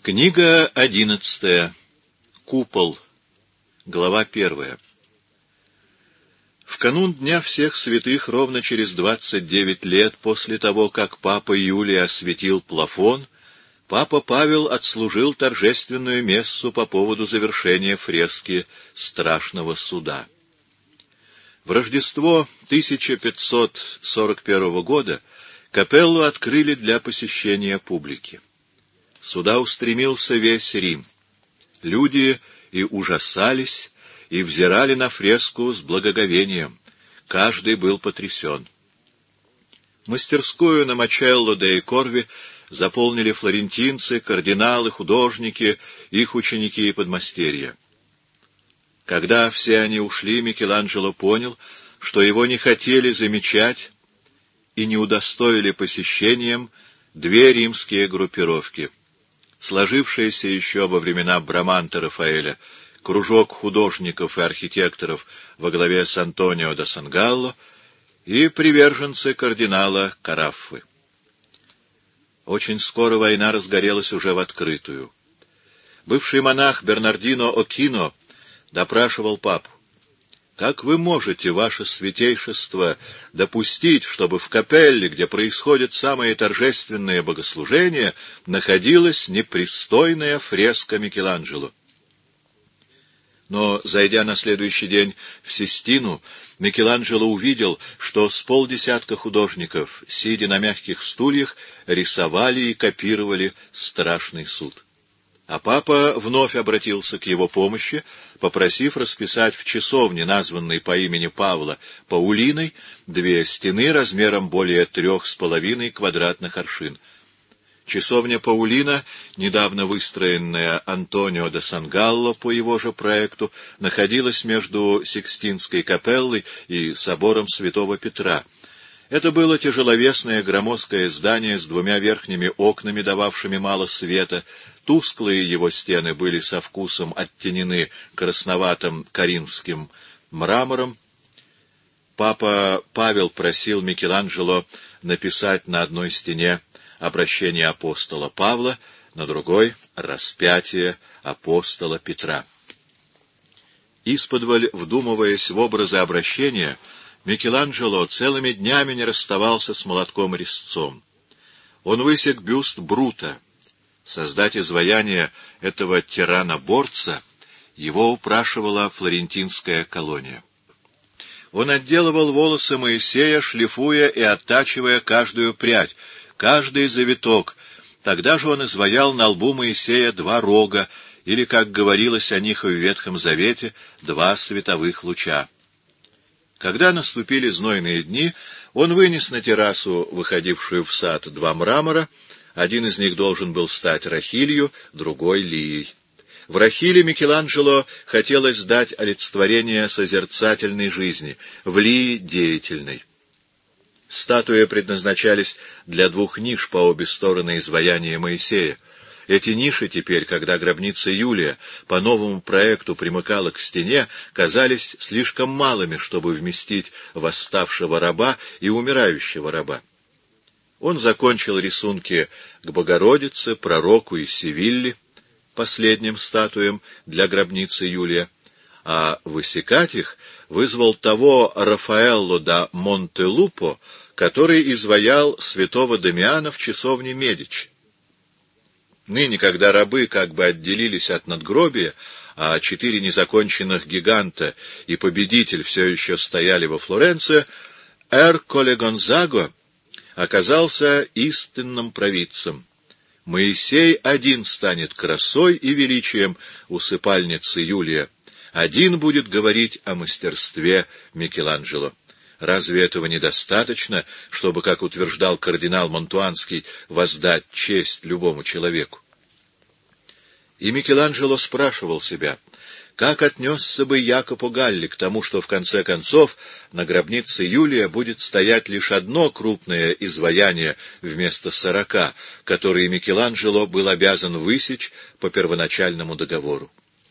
Книга 11. Купол. Глава 1. В канун Дня всех святых, ровно через 29 лет после того, как папа Юлий осветил плафон, папа Павел отслужил торжественную мессу по поводу завершения фрески Страшного суда. В Рождество 1541 года капеллу открыли для посещения публики. Сюда устремился весь Рим. Люди и ужасались, и взирали на фреску с благоговением. Каждый был потрясен. Мастерскую на Мачелло де Корви заполнили флорентинцы, кардиналы, художники, их ученики и подмастерья. Когда все они ушли, Микеланджело понял, что его не хотели замечать и не удостоили посещением две римские группировки. Сложившийся еще во времена Браманте Рафаэля кружок художников и архитекторов во главе с Антонио да Сангалло и приверженцы кардинала Караффы. Очень скоро война разгорелась уже в открытую. Бывший монах Бернардино Окино допрашивал папу: «Как вы можете, ваше святейшество, допустить, чтобы в капелле, где происходят самые торжественные богослужения, находилась непристойная фреска Микеланджело?» Но, зайдя на следующий день в Систину, Микеланджело увидел, что с полдесятка художников, сидя на мягких стульях, рисовали и копировали Страшный суд. А папа вновь обратился к его помощи, попросив расписать в часовне, названной по имени Павла Паулиной, две стены размером более 3,5 квадратных аршин. Часовня Паулина, недавно выстроенная Антонио да Сангалло по его же проекту, находилась между Сикстинской капеллой и собором Святого Петра. Это было тяжеловесное громоздкое здание с двумя верхними окнами, дававшими мало света. Тусклые его стены были со вкусом оттенены красноватым коринфским мрамором. Папа Павел просил Микеланджело написать на одной стене обращение апостола Павла, на другой — распятие апостола Петра. Исподволь, вдумываясь в образы обращения, Микеланджело целыми днями не расставался с молотком-резцом. Он высек бюст Брута. Создать изваяние этого тирана-борца его упрашивала флорентинская колония. Он отделывал волосы Моисея, шлифуя и оттачивая каждую прядь, каждый завиток. Тогда же он изваял на лбу Моисея два рога, или, как говорилось о них в Ветхом Завете, два световых луча. Когда наступили знойные дни, он вынес на террасу, выходившую в сад, два мрамора. Один из них должен был стать Рахилью, другой — Лией. В Рахиле Микеланджело хотелось дать олицетворение созерцательной жизни, в Лии — деятельной. Статуи предназначались для двух ниш по обе стороны изваяния Моисея. Эти ниши теперь, когда гробница Юлия по новому проекту примыкала к стене, казались слишком малыми, чтобы вместить восставшего раба и умирающего раба. Он закончил рисунки к Богородице, пророку и Севилле, последним статуям для гробницы Юлия, а высекать их вызвал того Рафаэлло да Монтелупо, который изваял святого Дамиана в часовне Медичи. Ныне, когда рабы как бы отделились от надгробия, а 4 незаконченных гиганта и победитель все еще стояли во Флоренции, Эрколе Гонзаго оказался истинным провидцем. Моисей один станет красой и величием усыпальницы Юлия, один будет говорить о мастерстве Микеланджело. Разве этого недостаточно, чтобы, как утверждал кардинал Монтуанский, воздать честь любому человеку? И Микеланджело спрашивал себя, как отнесся бы Якопо Галли к тому, что в конце концов на гробнице Юлия будет стоять лишь одно крупное изваяние вместо 40, которые Микеланджело был обязан высечь по первоначальному договору.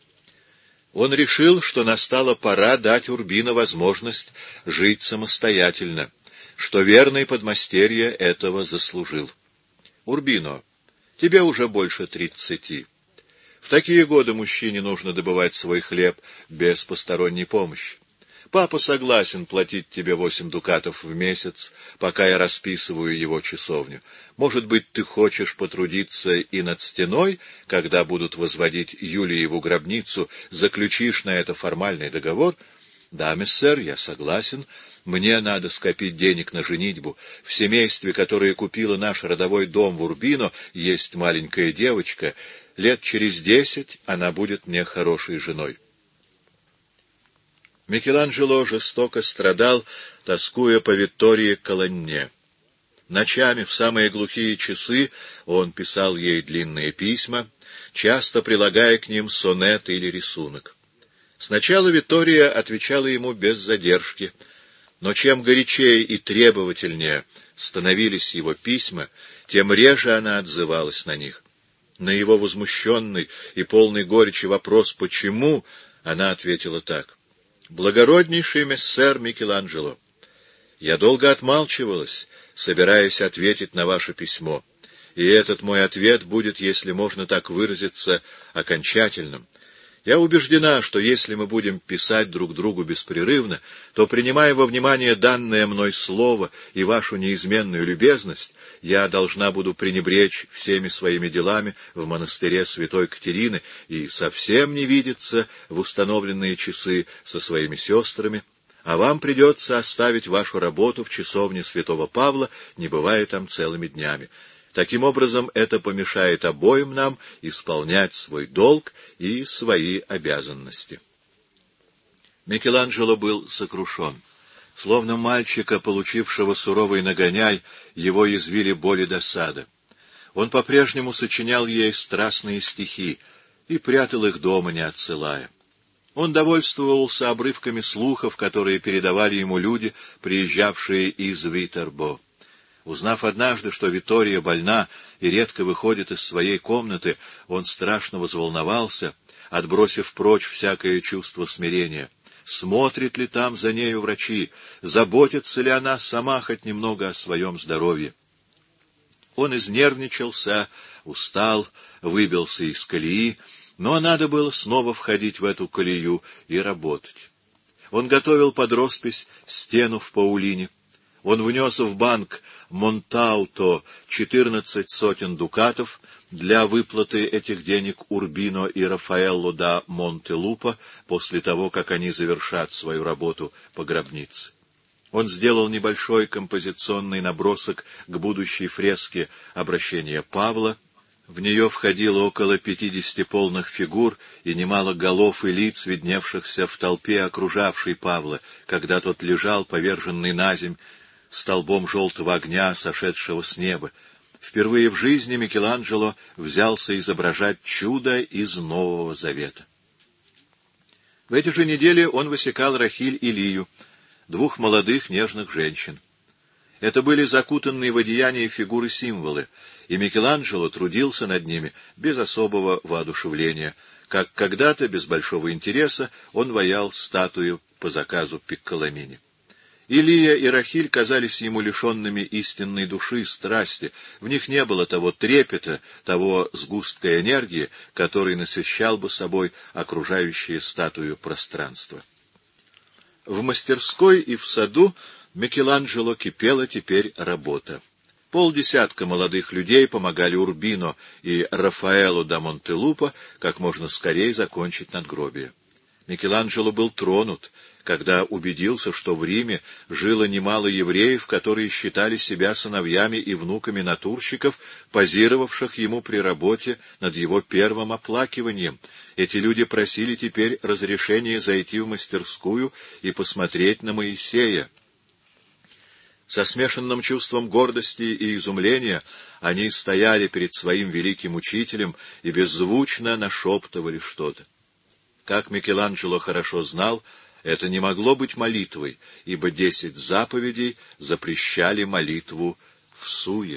Он решил, что настала пора дать Урбино возможность жить самостоятельно, что верный подмастерье этого заслужил. Урбино, Тебе уже больше 30. В такие годы мужчине нужно добывать свой хлеб без посторонней помощи. Папа согласен платить тебе 8 дукатов в месяц, пока я расписываю его часовню. Может быть, ты хочешь потрудиться и над стеной, когда будут возводить Юлиеву гробницу, заключишь на это формальный договор? Да, миссер, я согласен. Мне надо скопить денег на женитьбу. В семействе, которое купило наш родовой дом в Урбино, есть маленькая девочка. Лет через 10 она будет мне хорошей женой. Микеланджело жестоко страдал, тоскуя по Виттории Колонне. Ночами, в самые глухие часы, он писал ей длинные письма, часто прилагая к ним сонет или рисунок. Сначала Виттория отвечала ему без задержки, но чем горячее и требовательнее становились его письма, тем реже она отзывалась на них. На его возмущенный и полный горечи вопрос «почему?» она ответила так: «Благороднейший мессер Микеланджело, я долго отмалчивалась, собираясь ответить на ваше письмо, и этот мой ответ будет, если можно так выразиться, окончательным. Я убеждена, что если мы будем писать друг другу беспрерывно, то, принимая во внимание данное мной слово и вашу неизменную любезность, я должна буду пренебречь всеми своими делами в монастыре святой Катерины и совсем не видеться в установленные часы со своими сестрами, а вам придется оставить вашу работу в часовне святого Павла, не бывая там целыми днями. Таким образом, это помешает обоим нам исполнять свой долг и свои обязанности». Микеланджело был сокрушен. Словно мальчика, получившего суровый нагоняй, его язвили боль и досада. Он по-прежнему сочинял ей страстные стихи и прятал их дома, не отсылая. Он довольствовался обрывками слухов, которые передавали ему люди, приезжавшие из Витербо. Узнав однажды, что Виттория больна и редко выходит из своей комнаты, он страшно взволновался, отбросив прочь всякое чувство смирения. Смотрят ли там за нею врачи? Заботится ли она сама хоть немного о своем здоровье? Он изнервничался, устал, выбился из колеи, но надо было снова входить в эту колею и работать. Он готовил под роспись стену в Паулине. Он внес в банк Монтауто 14 сотен дукатов для выплаты этих денег Урбино и Рафаэлло да Монтелупо после того, как они завершат свою работу по гробнице. Он сделал небольшой композиционный набросок к будущей фреске «Обращение Павла». В нее входило около 50 полных фигур и немало голов и лиц, видневшихся в толпе, окружавшей Павла, когда тот лежал, поверженный наземь, столбом желтого огня, сошедшего с неба. Впервые в жизни Микеланджело взялся изображать чудо из Нового Завета. В эти же недели он высекал Рахиль и Лию, двух молодых нежных женщин. Это были закутанные в одеяние фигуры-символы, и Микеланджело трудился над ними без особого воодушевления, как когда-то, без большого интереса, он ваял статую по заказу Пикколамини. Илия и Рахиль казались ему лишенными истинной души, страсти. В них не было того трепета, того сгустка энергии, который насыщал бы собой окружающее статую пространство. В мастерской и в саду Микеланджело кипела теперь работа. Полдесятка молодых людей помогали Урбино и Рафаэлу да Монтелупо как можно скорее закончить надгробие. Микеланджело был тронут, когда убедился, что в Риме жило немало евреев, которые считали себя сыновьями и внуками натурщиков, позировавших ему при работе над его первым оплакиванием. Эти люди просили теперь разрешения зайти в мастерскую и посмотреть на Моисея. Со смешанным чувством гордости и изумления они стояли перед своим великим учителем и беззвучно нашептывали что-то. Как Микеланджело хорошо знал, это не могло быть молитвой, ибо 10 заповедей запрещали молитву в суе.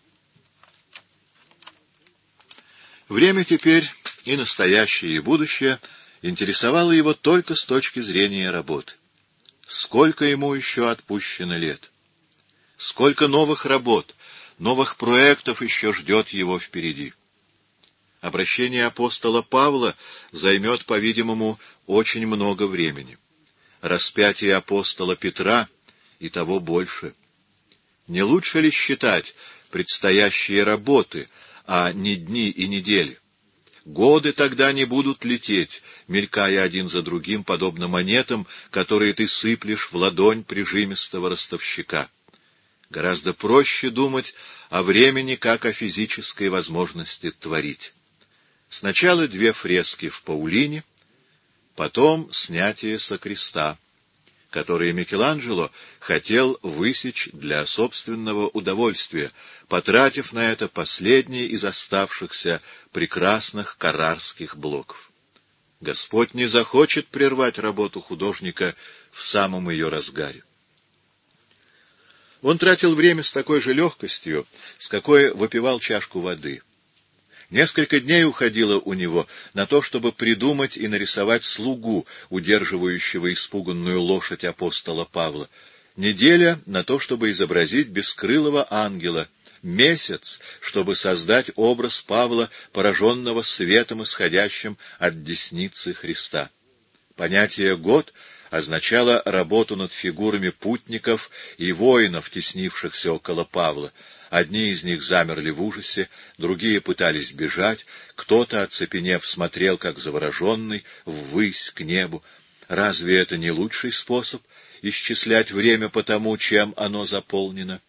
Время теперь, и настоящее, и будущее, интересовало его только с точки зрения работы. Сколько ему еще отпущено лет? Сколько новых работ Новых проектов еще ждет его впереди. Обращение апостола Павла займет, по-видимому, очень много времени. Распятие апостола Петра и того больше. Не лучше ли считать предстоящие работы, а не дни и недели? Годы тогда не будут лететь, мелькая один за другим, подобно монетам, которые ты сыплешь в ладонь прижимистого ростовщика. Гораздо проще думать о времени, как о физической возможности творить. Сначала 2 фрески в Паулине, потом снятие со креста, которые Микеланджело хотел высечь для собственного удовольствия, потратив на это последний из оставшихся прекрасных каррарских блоков. Господь не захочет прервать работу художника в самом ее разгаре. Он тратил время с такой же легкостью, с какой выпивал чашку воды. Несколько дней уходило у него на то, чтобы придумать и нарисовать слугу, удерживающего испуганную лошадь апостола Павла. Неделя на то, чтобы изобразить бескрылого ангела. Месяц, чтобы создать образ Павла, пораженного светом, исходящим от десницы Христа. Понятие «год» означало работу над фигурами путников и воинов, теснившихся около Павла. Одни из них замерли в ужасе, другие пытались бежать, кто-то, оцепенев, смотрел, как завороженный, ввысь к небу. Разве это не лучший способ исчислять время по тому, чем оно заполнено?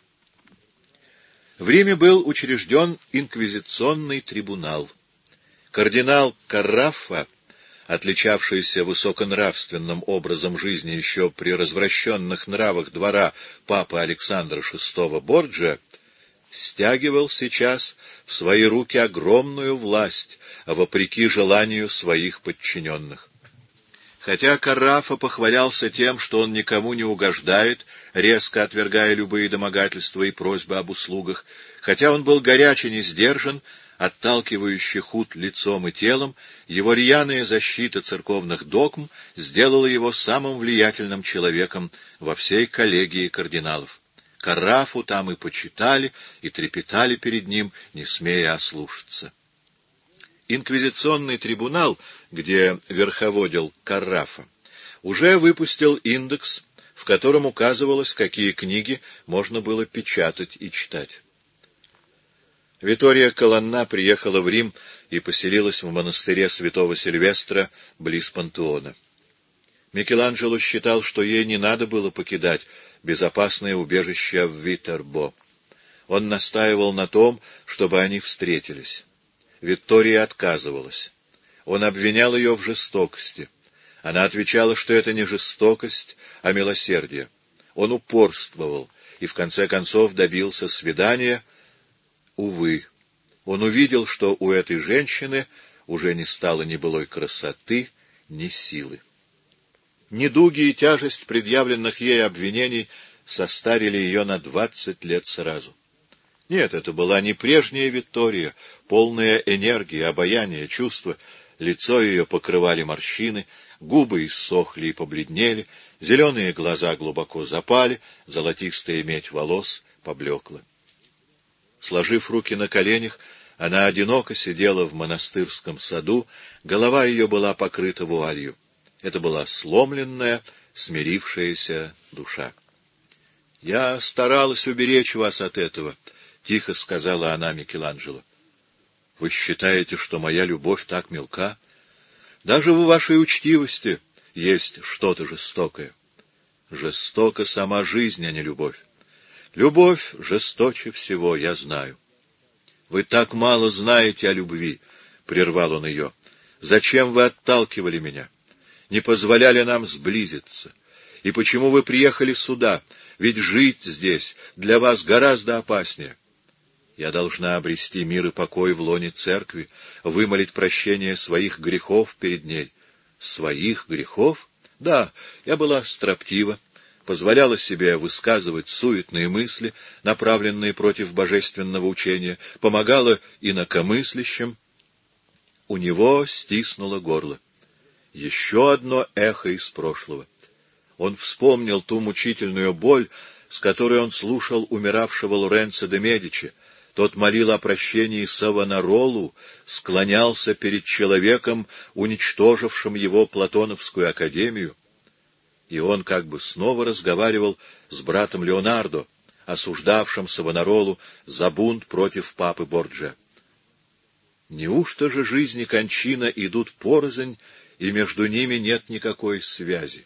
В Риме был учрежден инквизиционный трибунал. Кардинал Карраффа, отличавшийся высоконравственным образом жизни еще при развращенных нравах двора папы Александра VI Борджиа, стягивал сейчас в свои руки огромную власть, вопреки желанию своих подчиненных. Хотя Карраффа похвалялся тем, что он никому не угождает, резко отвергая любые домогательства и просьбы об услугах, хотя он был горяч и не сдержан, отталкивающий худ лицом и телом, его рьяная защита церковных догм сделала его самым влиятельным человеком во всей коллегии кардиналов. Карраффу там и почитали, и трепетали перед ним, не смея ослушаться. Инквизиционный трибунал, где верховодил Карраффа, уже выпустил индекс, в котором указывалось, какие книги можно было печатать и читать. Витория Колонна приехала в Рим и поселилась в монастыре святого Сильвестра близ Пантеона. Микеланджело считал, что ей не надо было покидать безопасное убежище в Витербо. Он настаивал на том, чтобы они встретились. Виктория отказывалась. Он обвинял ее в жестокости. Она отвечала, что это не жестокость, а милосердие. Он упорствовал и в конце концов добился свидания. Увы, он увидел, что у этой женщины уже не стало ни былой красоты, ни силы. Недуги и тяжесть предъявленных ей обвинений состарили ее на 20 лет сразу. Нет, это была не прежняя Виктория, полная энергии, обаяния, чувства. Лицо ее покрывали морщины, губы иссохли и побледнели, зеленые глаза глубоко запали, золотистая медь волос поблекла. Сложив руки на коленях, она одиноко сидела в монастырском саду, голова ее была покрыта вуалью. Это была сломленная, смирившаяся душа. — Я старалась уберечь вас от этого, — тихо сказала она Микеланджело. — Вы считаете, что моя любовь так мелка? Даже в вашей учтивости есть что-то жестокое. Жестока сама жизнь, а не любовь. Любовь жесточе всего, я знаю. — Вы так мало знаете о любви, — прервал он ее. — Зачем вы отталкивали меня? Не позволяли нам сблизиться? И почему вы приехали сюда? Ведь жить здесь для вас гораздо опаснее. Я должна обрести мир и покой в лоне церкви, вымолить прощение своих грехов перед ней. Своих грехов? Да, я была строптива, позволяла себе высказывать суетные мысли, направленные против божественного учения, помогала инакомыслящим. У него стиснуло горло. Еще одно эхо из прошлого. Он вспомнил ту мучительную боль, с которой он слушал умиравшего Лоренцо де Медичи. Тот молил о прощении Савонаролу, склонялся перед человеком, уничтожившим его Платоновскую академию. И он как бы снова разговаривал с братом Леонардо, осуждавшим Савонаролу за бунт против папы Борджиа. Неужто же жизнь и кончина идут порознь, и между ними нет никакой связи?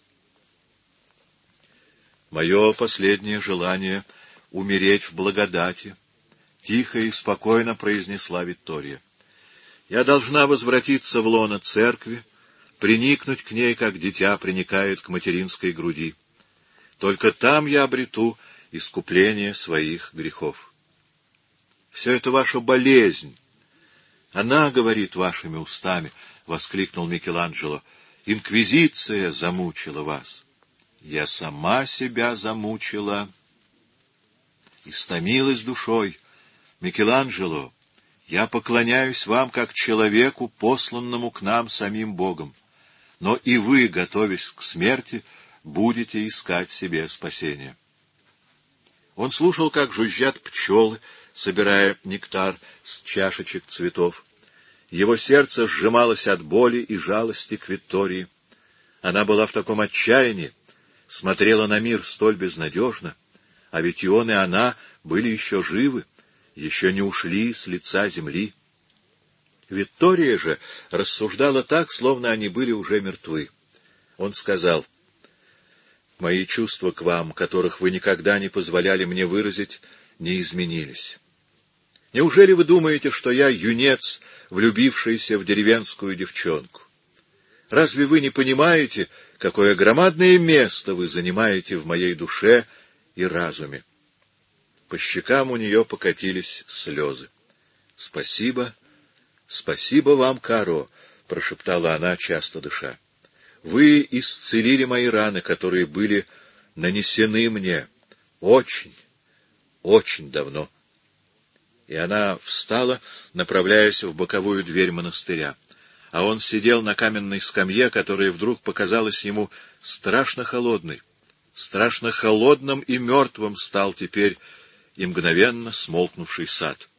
Мое последнее желание — умереть в благодати, — тихо и спокойно произнесла Виктория. Я должна возвратиться в лоно церкви, приникнуть к ней, как дитя приникает к материнской груди. Только там я обрету искупление своих грехов. Все это ваша болезнь. Она говорит вашими устами, — воскликнул Микеланджело. Инквизиция замучила вас. Я сама себя замучила, истомилась душой. Микеланджело, я поклоняюсь вам как человеку, посланному к нам самим Богом. Но и вы, готовясь к смерти, будете искать себе спасения. Он слушал, как жужжат пчелы, собирая нектар с чашечек цветов. Его сердце сжималось от боли и жалости к Виктории. Она была в таком отчаянии, смотрела на мир столь безнадежно, а ведь и он, и она были еще живы, еще не ушли с лица земли. Виктория же рассуждала так, словно они были уже мертвы. Он сказал: «Мои чувства к вам, которых вы никогда не позволяли мне выразить, не изменились. Неужели вы думаете, что я юнец, влюбившийся в деревенскую девчонку? Разве вы не понимаете, какое громадное место вы занимаете в моей душе и разуме?» По щекам у нее покатились слезы. «Спасибо, спасибо вам, Каро», — прошептала она, часто дыша. «Вы исцелили мои раны, которые были нанесены мне очень, очень давно». И она встала, направляясь в боковую дверь монастыря. А он сидел на каменной скамье, которая вдруг показалась ему страшно холодной. Страшно холодным и мертвым стал теперь и мгновенно смолкнувший сад.